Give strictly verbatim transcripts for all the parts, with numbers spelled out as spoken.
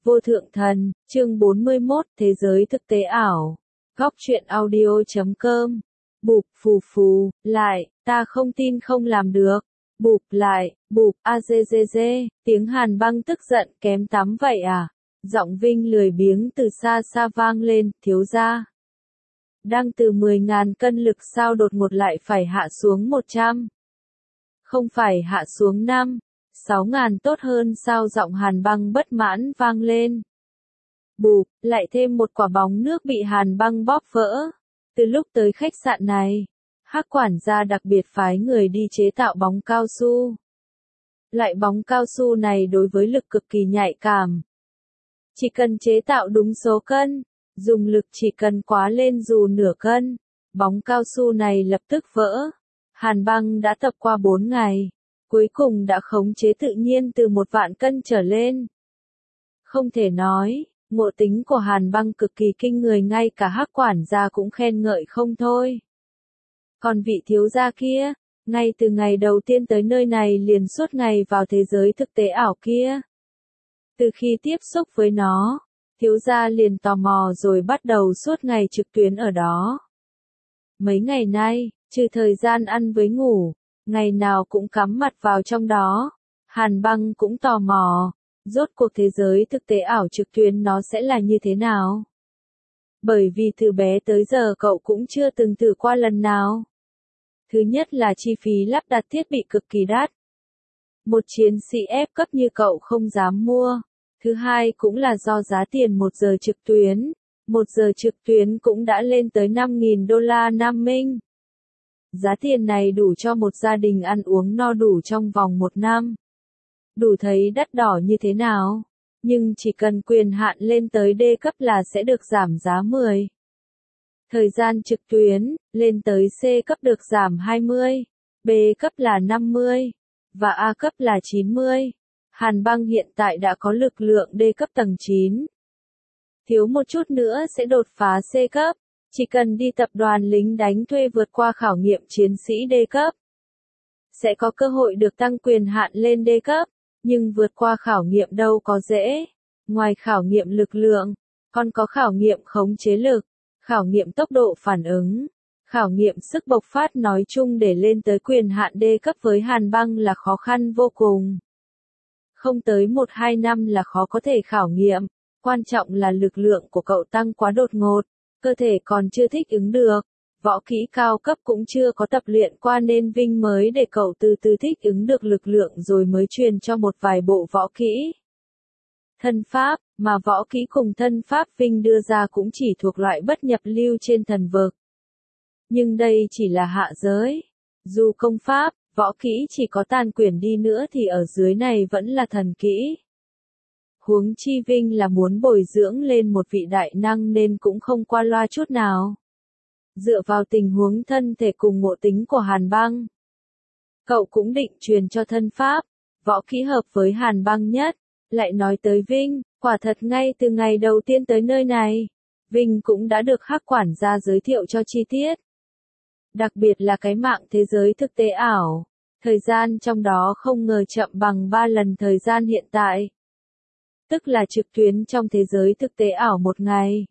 Vô thượng thần, chương bốn mươi mốt, Thế giới thực tế ảo. Góc truyện audio chấm com. Bụp, phù phù, lại, ta không tin không làm được. Bụp lại, bụp, a dê dê dê, tiếng Hàn Băng tức giận, kém tắm vậy à? Giọng Vinh lười biếng từ xa xa vang lên, thiếu gia. Đang từ mười ngàn cân lực sao đột ngột lại phải hạ xuống một trăm? Không phải hạ xuống năm, sáu ngàn tốt hơn sao? Giọng Hàn Băng bất mãn vang lên. Bụp, lại thêm một quả bóng nước bị Hàn Băng bóp vỡ. Từ lúc tới khách sạn này, Hắc quản gia đặc biệt phái người đi chế tạo bóng cao su. Loại bóng cao su này đối với lực cực kỳ nhạy cảm. Chỉ cần chế tạo đúng số cân, dùng lực chỉ cần quá lên dù nửa cân, bóng cao su này lập tức vỡ. Hàn Băng đã tập qua bốn ngày, cuối cùng đã khống chế tự nhiên từ một vạn cân trở lên. Không thể nói, ngộ tính của Hàn Băng cực kỳ kinh người, ngay cả Hắc quản gia cũng khen ngợi không thôi. Còn vị thiếu gia kia, ngay từ ngày đầu tiên tới nơi này liền suốt ngày vào thế giới thực tế ảo kia. Từ khi tiếp xúc với nó, thiếu gia liền tò mò rồi bắt đầu suốt ngày trực tuyến ở đó. Mấy ngày nay, trừ thời gian ăn với ngủ, ngày nào cũng cắm mặt vào trong đó. Hàn Băng cũng tò mò, rốt cuộc thế giới thực tế ảo trực tuyến nó sẽ là như thế nào? Bởi vì từ bé tới giờ cậu cũng chưa từng thử qua lần nào. Thứ nhất là chi phí lắp đặt thiết bị cực kỳ đắt. Một chiến sĩ ép cấp như cậu không dám mua. Thứ hai cũng là do giá tiền một giờ trực tuyến. Một giờ trực tuyến cũng đã lên tới năm nghìn đô la Nam Minh. Giá tiền này đủ cho một gia đình ăn uống no đủ trong vòng một năm. Đủ thấy đắt đỏ như thế nào. Nhưng chỉ cần quyền hạn lên tới D cấp là sẽ được giảm giá mười. Thời gian trực tuyến, lên tới C cấp được giảm hai mươi, B cấp là năm mươi, và A cấp là chín mươi. Hàn Băng hiện tại đã có lực lượng D cấp tầng chín. Thiếu một chút nữa sẽ đột phá C cấp, chỉ cần đi tập đoàn lính đánh thuê vượt qua khảo nghiệm chiến sĩ D cấp. Sẽ có cơ hội được tăng quyền hạn lên D cấp, nhưng vượt qua khảo nghiệm đâu có dễ. Ngoài khảo nghiệm lực lượng, còn có khảo nghiệm khống chế lực, khảo nghiệm tốc độ phản ứng, khảo nghiệm sức bộc phát, nói chung để lên tới quyền hạn D cấp với Hàn Băng là khó khăn vô cùng. Không tới một hai năm là khó có thể khảo nghiệm, quan trọng là lực lượng của cậu tăng quá đột ngột, cơ thể còn chưa thích ứng được, võ kỹ cao cấp cũng chưa có tập luyện qua nên Vinh mới để cậu từ từ thích ứng được lực lượng rồi mới truyền cho một vài bộ võ kỹ. Thân pháp, mà võ kỹ cùng thân pháp Vinh đưa ra cũng chỉ thuộc loại bất nhập lưu trên thần vực. Nhưng đây chỉ là hạ giới. Dù công pháp, võ kỹ chỉ có tàn quyển đi nữa thì ở dưới này vẫn là thần kỹ. Huống chi Vinh là muốn bồi dưỡng lên một vị đại năng nên cũng không qua loa chút nào. Dựa vào tình huống thân thể cùng ngộ tính của Hàn Băng, cậu cũng định truyền cho thân pháp, võ kỹ hợp với Hàn Băng nhất. Lại nói tới Vinh, quả thật ngay từ ngày đầu tiên tới nơi này, Vinh cũng đã được Hắc quản gia giới thiệu cho chi tiết. Đặc biệt là cái mạng thế giới thực tế ảo, thời gian trong đó không ngờ chậm bằng ba lần thời gian hiện tại. Tức là trực tuyến trong thế giới thực tế ảo một ngày.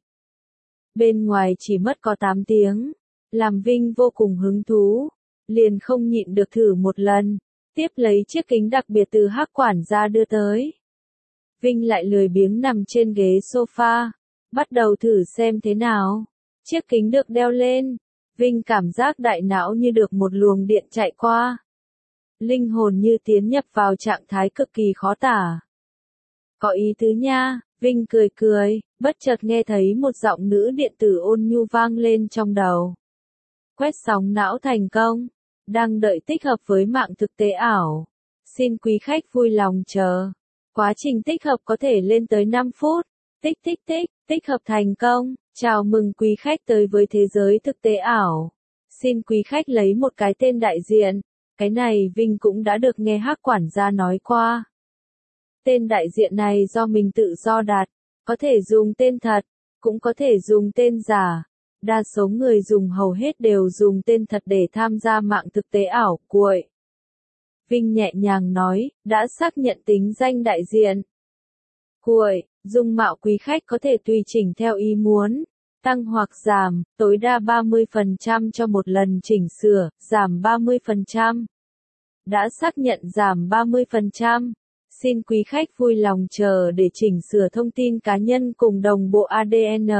Bên ngoài chỉ mất có tám tiếng, làm Vinh vô cùng hứng thú, liền không nhịn được thử một lần, tiếp lấy chiếc kính đặc biệt từ Hắc quản gia đưa tới. Vinh lại lười biếng nằm trên ghế sofa, bắt đầu thử xem thế nào. Chiếc kính được đeo lên, Vinh cảm giác đại não như được một luồng điện chạy qua. Linh hồn như tiến nhập vào trạng thái cực kỳ khó tả. Có ý tứ nha, Vinh cười cười, bất chợt nghe thấy một giọng nữ điện tử ôn nhu vang lên trong đầu. Quét sóng não thành công, đang đợi tích hợp với mạng thực tế ảo. Xin quý khách vui lòng chờ. Quá trình tích hợp có thể lên tới năm phút. Tích tích tích, tích hợp thành công. Chào mừng quý khách tới với thế giới thực tế ảo. Xin quý khách lấy một cái tên đại diện. Cái này Vinh cũng đã được nghe Hắc quản gia nói qua. Tên đại diện này do mình tự do đặt. Có thể dùng tên thật, cũng có thể dùng tên giả. Đa số người dùng hầu hết đều dùng tên thật để tham gia mạng thực tế ảo. Cuội. Vinh nhẹ nhàng nói, đã xác nhận tính danh đại diện. Cuội, Dung mạo quý khách có thể tùy chỉnh theo ý muốn, tăng hoặc giảm, tối đa ba mươi phần trăm cho một lần chỉnh sửa, giảm ba mươi phần trăm. Đã xác nhận giảm ba mươi phần trăm. Xin quý khách vui lòng chờ để chỉnh sửa thông tin cá nhân cùng đồng bộ a đê en.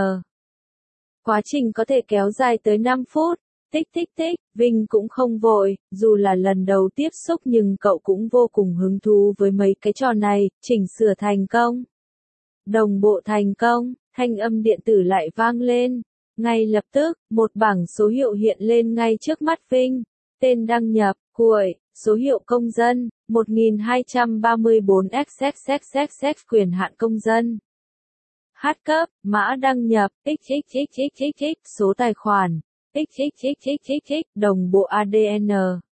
Quá trình có thể kéo dài tới năm phút. Tích tích tích, Vinh cũng không vội, dù là lần đầu tiếp xúc nhưng cậu cũng vô cùng hứng thú với mấy cái trò này, chỉnh sửa thành công. Đồng bộ thành công, thanh âm điện tử lại vang lên. Ngay lập tức, một bảng số hiệu hiện lên ngay trước mắt Vinh. Tên đăng nhập, Cuội, số hiệu công dân, một nghìn hai trăm ba mươi bốn x x x x x quyền hạn công dân. H cấp, mã đăng nhập, xxxxxx, số tài khoản, xxxxxx, đồng bộ a đê en.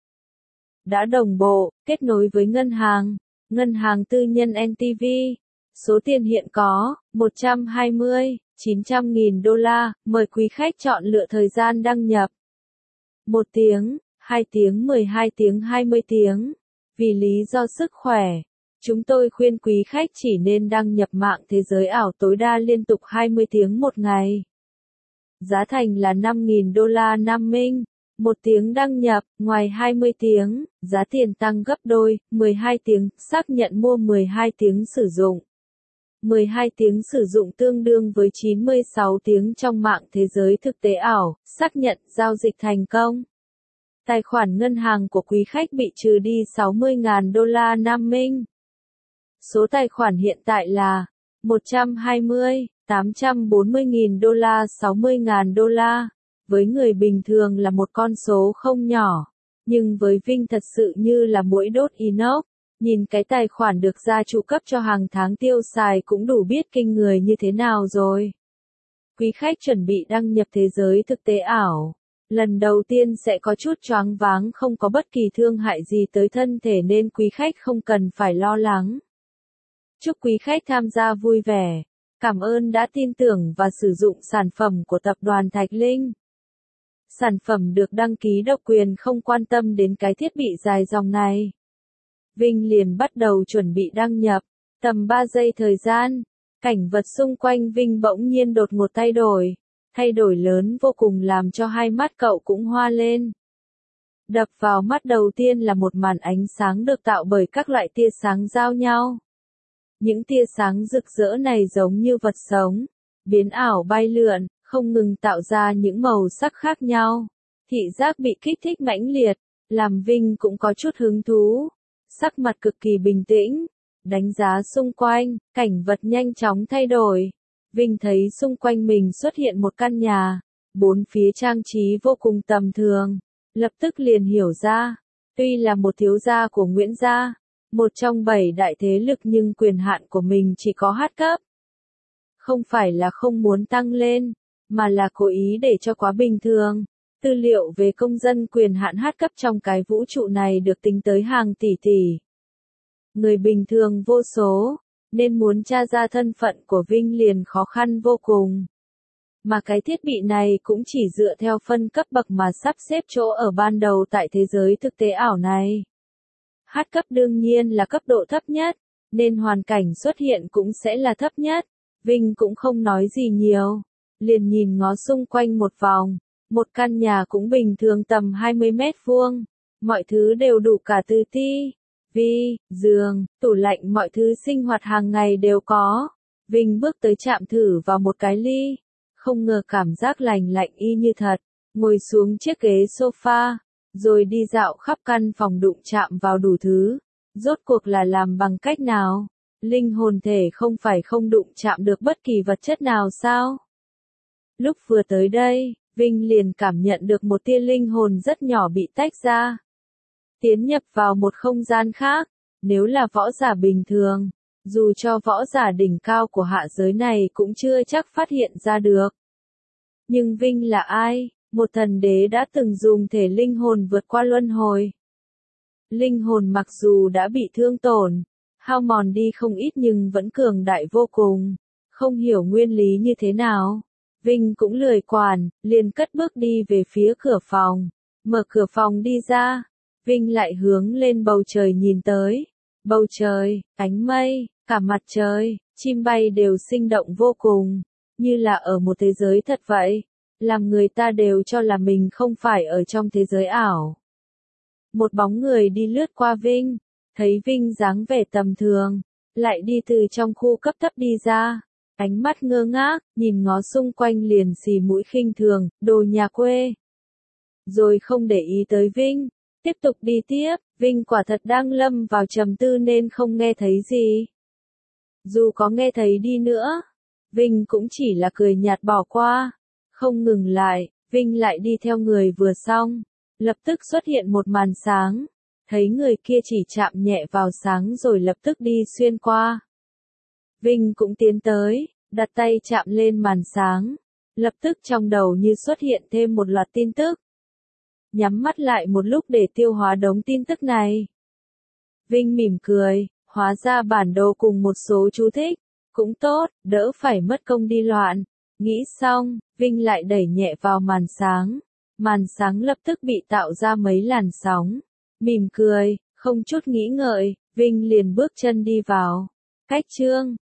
Đã đồng bộ, kết nối với ngân hàng, ngân hàng tư nhân en tê vê. Số tiền hiện có, một trăm hai mươi, chín trăm nghìn đô la, mời quý khách chọn lựa thời gian đăng nhập. một tiếng, hai tiếng, mười hai tiếng, hai mươi tiếng. Vì lý do sức khỏe, chúng tôi khuyên quý khách chỉ nên đăng nhập mạng thế giới ảo tối đa liên tục hai mươi tiếng một ngày. Giá thành là năm nghìn đô la Nam Minh, một tiếng đăng nhập, ngoài hai mươi tiếng, giá tiền tăng gấp đôi, mười hai tiếng, xác nhận mua mười hai tiếng sử dụng. mười hai tiếng sử dụng tương đương với chín mươi sáu tiếng trong mạng thế giới thực tế ảo, xác nhận giao dịch thành công. Tài khoản ngân hàng của quý khách bị trừ đi sáu mươi nghìn đô la Nam Minh. Số tài khoản hiện tại là một trăm hai mươi, tám trăm bốn mươi nghìn đô la, sáu mươi nghìn đô la. Với người bình thường là một con số không nhỏ, nhưng với Vinh thật sự như là muỗi đốt inox. Nhìn cái tài khoản được gia chủ cấp cho hàng tháng tiêu xài cũng đủ biết kinh người như thế nào rồi. Quý khách chuẩn bị đăng nhập thế giới thực tế ảo. Lần đầu tiên sẽ có chút choáng váng, không có bất kỳ thương hại gì tới thân thể nên quý khách không cần phải lo lắng. Chúc quý khách tham gia vui vẻ. Cảm ơn đã tin tưởng và sử dụng sản phẩm của tập đoàn Thạch Linh. Sản phẩm được đăng ký độc quyền, không quan tâm đến cái thiết bị dài dòng này. Vinh liền bắt đầu chuẩn bị đăng nhập. Tầm ba giây thời gian, cảnh vật xung quanh Vinh bỗng nhiên đột ngột thay đổi. Thay đổi lớn vô cùng làm cho hai mắt cậu cũng hoa lên. Đập vào mắt đầu tiên là một màn ánh sáng được tạo bởi các loại tia sáng giao nhau. Những tia sáng rực rỡ này giống như vật sống, biến ảo bay lượn, không ngừng tạo ra những màu sắc khác nhau. Thị giác bị kích thích mãnh liệt, làm Vinh cũng có chút hứng thú. Sắc mặt cực kỳ bình tĩnh, đánh giá xung quanh, cảnh vật nhanh chóng thay đổi. Vinh thấy xung quanh mình xuất hiện một căn nhà, bốn phía trang trí vô cùng tầm thường, lập tức liền hiểu ra, tuy là một thiếu gia của Nguyễn gia, một trong bảy đại thế lực nhưng quyền hạn của mình chỉ có H cấp. Không phải là không muốn tăng lên, mà là cố ý để cho quá bình thường. Tư liệu về công dân quyền hạn H cấp trong cái vũ trụ này được tính tới hàng tỷ tỷ. Người bình thường vô số, nên muốn tra ra thân phận của Vinh liền khó khăn vô cùng. Mà cái thiết bị này cũng chỉ dựa theo phân cấp bậc mà sắp xếp chỗ ở ban đầu tại thế giới thực tế ảo này. H cấp đương nhiên là cấp độ thấp nhất, nên hoàn cảnh xuất hiện cũng sẽ là thấp nhất. Vinh cũng không nói gì nhiều, liền nhìn ngó xung quanh một vòng. Một căn nhà cũng bình thường tầm hai mươi mét vuông, mọi thứ đều đủ cả từ ti vi, giường, tủ lạnh, mọi thứ sinh hoạt hàng ngày đều có. Vinh bước tới chạm thử vào một cái ly, không ngờ cảm giác lành lạnh y như thật, ngồi xuống chiếc ghế sofa, rồi đi dạo khắp căn phòng đụng chạm vào đủ thứ. Rốt cuộc là làm bằng cách nào? Linh hồn thể không phải không đụng chạm được bất kỳ vật chất nào sao? Lúc vừa tới đây, Vinh liền cảm nhận được một tia linh hồn rất nhỏ bị tách ra. Tiến nhập vào một không gian khác, nếu là võ giả bình thường, dù cho võ giả đỉnh cao của hạ giới này cũng chưa chắc phát hiện ra được. Nhưng Vinh là ai? Một thần đế đã từng dùng thể linh hồn vượt qua luân hồi. Linh hồn mặc dù đã bị thương tổn, hao mòn đi không ít nhưng vẫn cường đại vô cùng. Không hiểu nguyên lý như thế nào, Vinh cũng lười quản, liền cất bước đi về phía cửa phòng. Mở cửa phòng đi ra, Vinh lại hướng lên bầu trời nhìn tới. Bầu trời, ánh mây, cả mặt trời, chim bay đều sinh động vô cùng, như là ở một thế giới thật vậy, làm người ta đều cho là mình không phải ở trong thế giới ảo. Một bóng người đi lướt qua Vinh, thấy Vinh dáng vẻ tầm thường, lại đi từ trong khu cấp thấp đi ra, ánh mắt ngơ ngác, nhìn ngó xung quanh liền xì mũi khinh thường, đồ nhà quê. Rồi không để ý tới Vinh, tiếp tục đi tiếp, Vinh quả thật đang lâm vào trầm tư nên không nghe thấy gì. Dù có nghe thấy đi nữa, Vinh cũng chỉ là cười nhạt bỏ qua, không ngừng lại, Vinh lại đi theo người vừa xong, lập tức xuất hiện một màn sáng, thấy người kia chỉ chạm nhẹ vào sáng rồi lập tức đi xuyên qua. Vinh cũng tiến tới, đặt tay chạm lên màn sáng, lập tức trong đầu như xuất hiện thêm một loạt tin tức. Nhắm mắt lại một lúc để tiêu hóa đống tin tức này. Vinh mỉm cười, hóa ra bản đồ cùng một số chú thích, cũng tốt, đỡ phải mất công đi loạn. Nghĩ xong, Vinh lại đẩy nhẹ vào màn sáng, màn sáng lập tức bị tạo ra mấy làn sóng. Mỉm cười, không chút nghĩ ngợi, Vinh liền bước chân đi vào. Cách chương